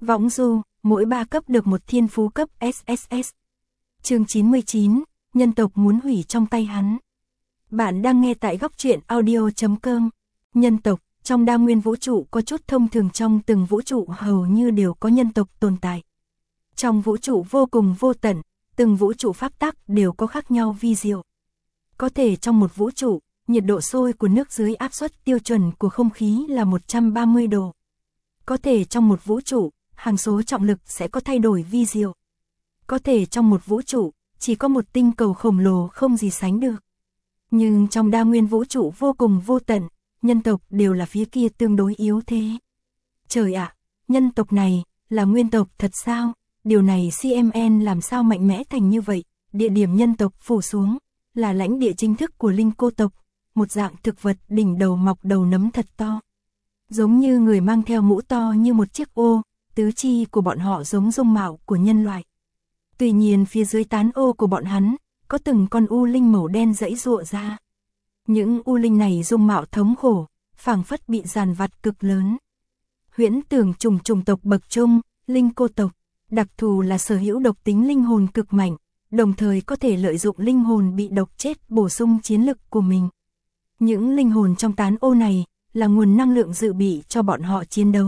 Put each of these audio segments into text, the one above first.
Võng du, mỗi 3 cấp được một thiên phú cấp SSS. Chương 99, nhân tộc muốn hủy trong tay hắn. Bạn đang nghe tại góc truyện audio.com. Nhân tộc, trong đa nguyên vũ trụ có chút thông thường, trong từng vũ trụ hầu như đều có nhân tộc tồn tại. Trong vũ trụ vô cùng vô tận, từng vũ trụ pháp tắc đều có khác nhau vi diệu. Có thể trong một vũ trụ, nhiệt độ sôi của nước dưới áp suất tiêu chuẩn của không khí là 130 độ. Có thể trong một vũ trụ, hằng số trọng lực sẽ có thay đổi vi diệu. Có thể trong một vũ trụ, chỉ có một tinh cầu khổng lồ không gì sánh được. Nhưng trong đa nguyên vũ trụ vô cùng vô tận, nhân tộc đều là phía kia tương đối yếu thế. Trời ạ, nhân tộc này, là nguyên tộc thật sao? Điều này CMN làm sao mạnh mẽ thành như vậy? Địa điểm nhân tộc phủ xuống, là lãnh địa chính thức của linh cô tộc, một dạng thực vật đỉnh đầu mọc đầu nấm thật to. Giống như người mang theo mũ to như một chiếc ô, tứ chi của bọn họ giống dung mạo của nhân loại. Tuy nhiên phía dưới tán ô của bọn hắn, có từng con u linh màu đen giãy giụa ra. Những u linh này dung mạo thống khổ, phảng phất bị giàn vặt cực lớn. Huyễn tưởng chủng tộc bậc trung, linh cô tộc, đặc thù là sở hữu độc tính linh hồn cực mạnh, đồng thời có thể lợi dụng linh hồn bị độc chết bổ sung chiến lực của mình. Những linh hồn trong tán ô này là nguồn năng lượng dự bị cho bọn họ chiến đấu.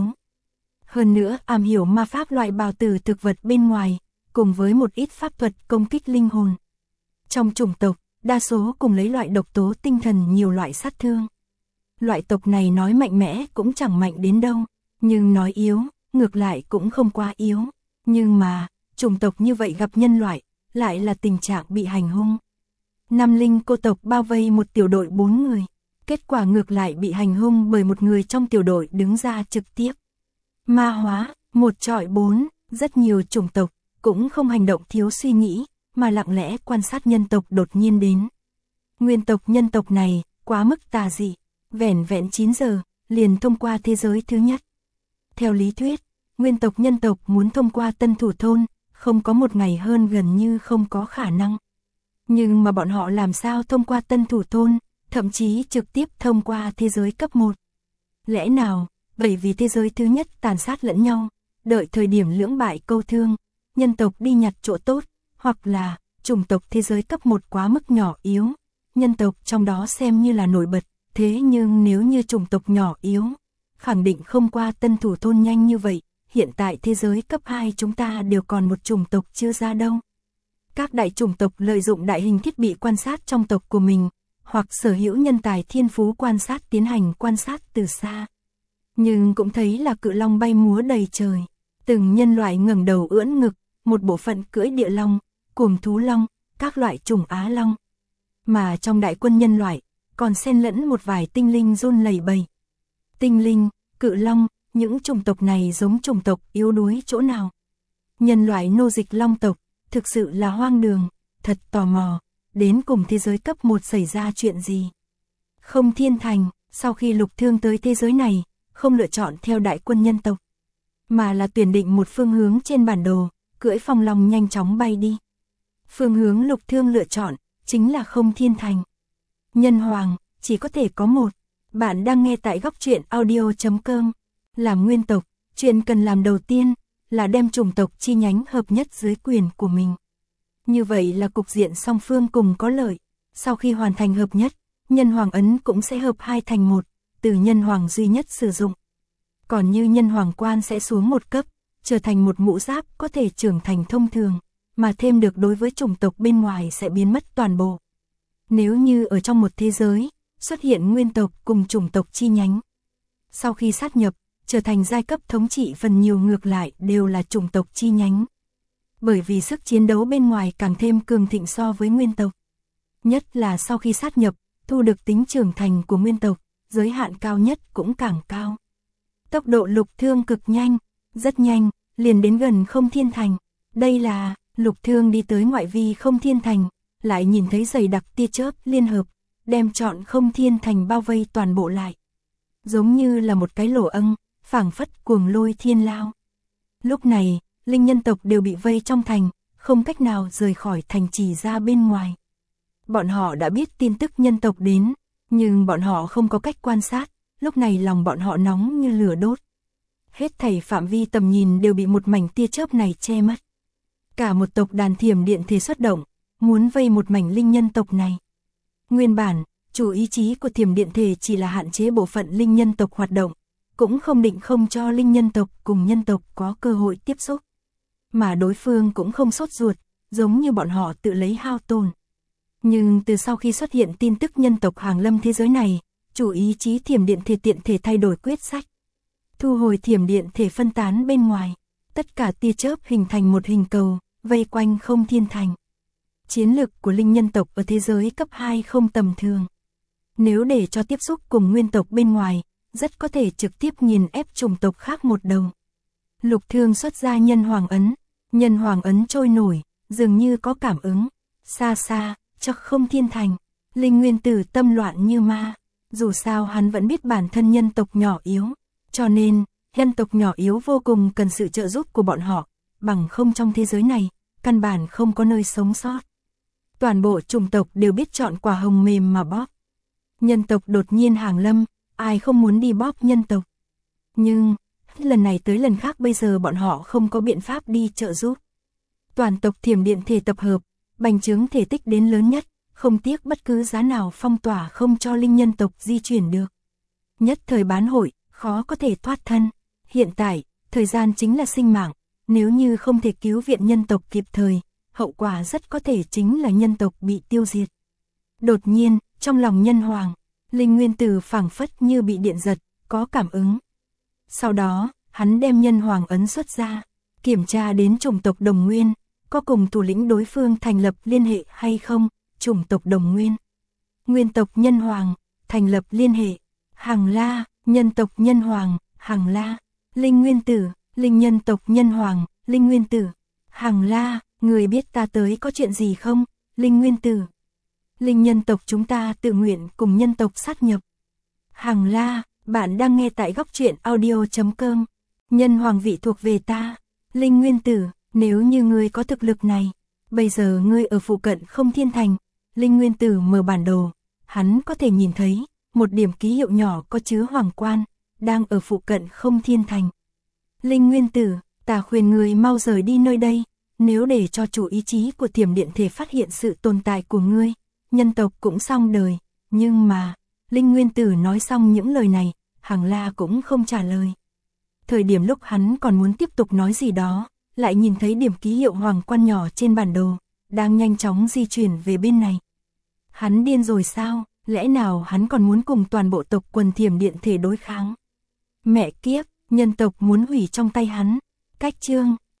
Hơn nữa, am hiểu ma pháp loại bào tử thực vật bên ngoài, cùng với một ít pháp thuật công kích linh hồn. Trong chủng tộc, đa số cùng lấy loại độc tố tinh thần nhiều loại sát thương. Loại tộc này nói mạnh mẽ cũng chẳng mạnh đến đâu, nhưng nói yếu, ngược lại cũng không quá yếu. Nhưng mà, chủng tộc như vậy gặp nhân loại, lại là tình trạng bị hành hung. 5 linh cô tộc bao vây một tiểu đội 4 người. Kết quả ngược lại bị hành hung bởi một người trong tiểu đội đứng ra trực tiếp. Ma hóa, 1 chọi 4, rất nhiều chủng tộc, cũng không hành động thiếu suy nghĩ, mà lặng lẽ quan sát nhân tộc đột nhiên đến. Nguyên tộc nhân tộc này, quá mức tà dị, vẻn vẹn 9 giờ, liền thông qua thế giới thứ nhất. Theo lý thuyết, nguyên tộc nhân tộc muốn thông qua tân thủ thôn, không có một ngày hơn gần như không có khả năng. Nhưng mà bọn họ làm sao thông qua tân thủ thôn, thậm chí trực tiếp thông qua thế giới cấp 1. Lẽ nào, bởi vì thế giới thứ nhất tàn sát lẫn nhau, đợi thời điểm lưỡng bại câu thương, nhân tộc đi nhặt chỗ tốt, hoặc là chủng tộc thế giới cấp 1 quá mức nhỏ yếu, nhân tộc trong đó xem như là nổi bật, thế nhưng nếu như chủng tộc nhỏ yếu, khẳng định không qua tân thủ thôn nhanh như vậy, hiện tại thế giới cấp 2 chúng ta đều còn một chủng tộc chưa ra đâu. Các đại chủng tộc lợi dụng đại hình thiết bị quan sát trong tộc của mình, hoặc sở hữu nhân tài thiên phú quan sát tiến hành quan sát từ xa. Nhưng cũng thấy là cự long bay múa đầy trời, từng nhân loại ngẩng đầu ưỡn ngực, một bộ phận cưỡi địa long, cuồng thú long, các loại chủng á long. Mà trong đại quân nhân loại, còn xen lẫn một vài tinh linh run lẩy bẩy. Tinh linh, cự long, những chủng tộc này giống chủng tộc yếu đuối chỗ nào? Nhân loại nô dịch long tộc, thực sự là hoang đường, thật tò mò, đến cùng thế giới cấp 1 xảy ra chuyện gì? Không Thiên Thành, sau khi Lục Thương tới thế giới này, không lựa chọn theo đại quân nhân tộc, mà là tuyển định một phương hướng trên bản đồ, cưỡi phong long nhanh chóng bay đi. Phương hướng Lục Thương lựa chọn, chính là Không Thiên Thành. Nhân hoàng, chỉ có thể có một. Bạn đang nghe tại góc truyện audio.com. Làm nguyên tộc, chuyện cần làm đầu tiên, là đem chủng tộc chi nhánh hợp nhất dưới quyền của mình. Như vậy là cục diện song phương cùng có lợi. Sau khi hoàn thành hợp nhất, nhân hoàng ấn cũng sẽ hợp hai thành một, từ nhân hoàng duy nhất sử dụng. Còn như nhân hoàng quan sẽ xuống một cấp, trở thành một mũ giáp có thể trưởng thành thông thường, mà thêm được đối với chủng tộc bên ngoài sẽ biến mất toàn bộ. Nếu như ở trong một thế giới, xuất hiện nguyên tộc cùng chủng tộc chi nhánh. Sau khi sát nhập, trở thành giai cấp thống trị phần nhiều ngược lại đều là chủng tộc chi nhánh. Bởi vì sức chiến đấu bên ngoài càng thêm cường thịnh so với nguyên tộc. Nhất là sau khi sát nhập, thu được tính trưởng thành của nguyên tộc, giới hạn cao nhất cũng càng cao. Tốc độ Lục Thương cực nhanh, rất nhanh, liền đến gần Không Thiên Thành. Đây là, Lục Thương đi tới ngoại vi Không Thiên Thành, lại nhìn thấy dày đặc tia chớp liên hợp, đem trọn Không Thiên Thành bao vây toàn bộ lại. Giống như là một cái lỗ ân, phảng phất cuồng lôi thiên lao. Lúc này, linh nhân tộc đều bị vây trong thành, không cách nào rời khỏi thành trì ra bên ngoài. Bọn họ đã biết tin tức nhân tộc đến, nhưng bọn họ không có cách quan sát, lúc này lòng bọn họ nóng như lửa đốt. Hết thảy phạm vi tầm nhìn đều bị một mảnh tia chớp này che mất. Cả một tộc đàn thiểm điện thể xuất động, muốn vây một mảnh linh nhân tộc này. Nguyên bản, chủ ý chí của thiểm điện thể chỉ là hạn chế bộ phận linh nhân tộc hoạt động, cũng không định không cho linh nhân tộc cùng nhân tộc có cơ hội tiếp xúc. Mà đối phương cũng không sốt ruột, giống như bọn họ tự lấy hao tổn. Nhưng từ sau khi xuất hiện tin tức nhân tộc hàng lâm thế giới này, chủ ý chí thiểm điện thể tiện thể thay đổi quyết sách. Thu hồi thiểm điện thể phân tán bên ngoài, tất cả tia chớp hình thành một hình cầu, vây quanh Không Thiên Thành. Chiến lực của linh nhân tộc ở thế giới cấp 2 không tầm thường. Nếu để cho tiếp xúc cùng nguyên tộc bên ngoài, rất có thể trực tiếp nghiền ép chủng tộc khác một đầu. Lục Thương xuất ra nhân hoàng ấn trôi nổi, dường như có cảm ứng. Xa xa, chắc Không Thiên Thành, linh nguyên tử tâm loạn như ma. Dù sao hắn vẫn biết bản thân nhân tộc nhỏ yếu, cho nên, nhân tộc nhỏ yếu vô cùng cần sự trợ giúp của bọn họ, bằng không trong thế giới này, căn bản không có nơi sống sót. Toàn bộ chủng tộc đều biết chọn quả hồng mềm mà bóp. Nhân tộc đột nhiên hàng lâm, ai không muốn đi bóp nhân tộc. Nhưng, lần này tới lần khác bây giờ bọn họ không có biện pháp đi trợ giúp. Toàn tộc thiểm điện thể tập hợp, bành trướng thể tích đến lớn nhất, không tiếc bất cứ giá nào phong tỏa không cho linh nhân tộc di chuyển được. Nhất thời bán hội, khó có thể thoát thân. Hiện tại, thời gian chính là sinh mạng, nếu như không thể cứu viện nhân tộc kịp thời, hậu quả rất có thể chính là nhân tộc bị tiêu diệt. Đột nhiên, trong lòng nhân hoàng, linh nguyên tử phảng phất như bị điện giật, có cảm ứng. Sau đó, hắn đem nhân hoàng ấn xuất ra, kiểm tra đến chủng tộc đồng nguyên, có cùng thủ lĩnh đối phương thành lập liên hệ hay không, chủng tộc đồng nguyên. Nguyên tộc nhân hoàng, thành lập liên hệ, Hằng La, nhân tộc nhân hoàng, Hằng La, linh nguyên tử, linh nhân tộc nhân hoàng, linh nguyên tử, Hằng La, người biết ta tới có chuyện gì không, linh nguyên tử. Linh nhân tộc chúng ta tự nguyện cùng nhân tộc sát nhập. Hằng La, bạn đang nghe tại góc truyện audio.com. Nhân hoàng vị thuộc về ta. Linh nguyên tử, nếu như ngươi có thực lực này, bây giờ ngươi ở phụ cận Không Thiên Thành. Linh nguyên tử mở bản đồ, hắn có thể nhìn thấy một điểm ký hiệu nhỏ có chứa hoàng quan, đang ở phụ cận Không Thiên Thành. Linh nguyên tử, ta khuyên ngươi mau rời đi nơi đây, nếu để cho chủ ý chí của thiểm điện thể phát hiện sự tồn tại của ngươi, nhân tộc cũng xong đời. Nhưng mà, linh nguyên tử nói xong những lời này, Hằng La cũng không trả lời. Thời điểm lúc hắn còn muốn tiếp tục nói gì đó, lại nhìn thấy điểm ký hiệu hoàng quan nhỏ trên bản đồ, đang nhanh chóng di chuyển về bên này. Hắn điên rồi sao, lẽ nào hắn còn muốn cùng toàn bộ tộc quần thiểm điện thể đối kháng? Mẹ kiếp, nhân tộc muốn hủy trong tay hắn. Cách chương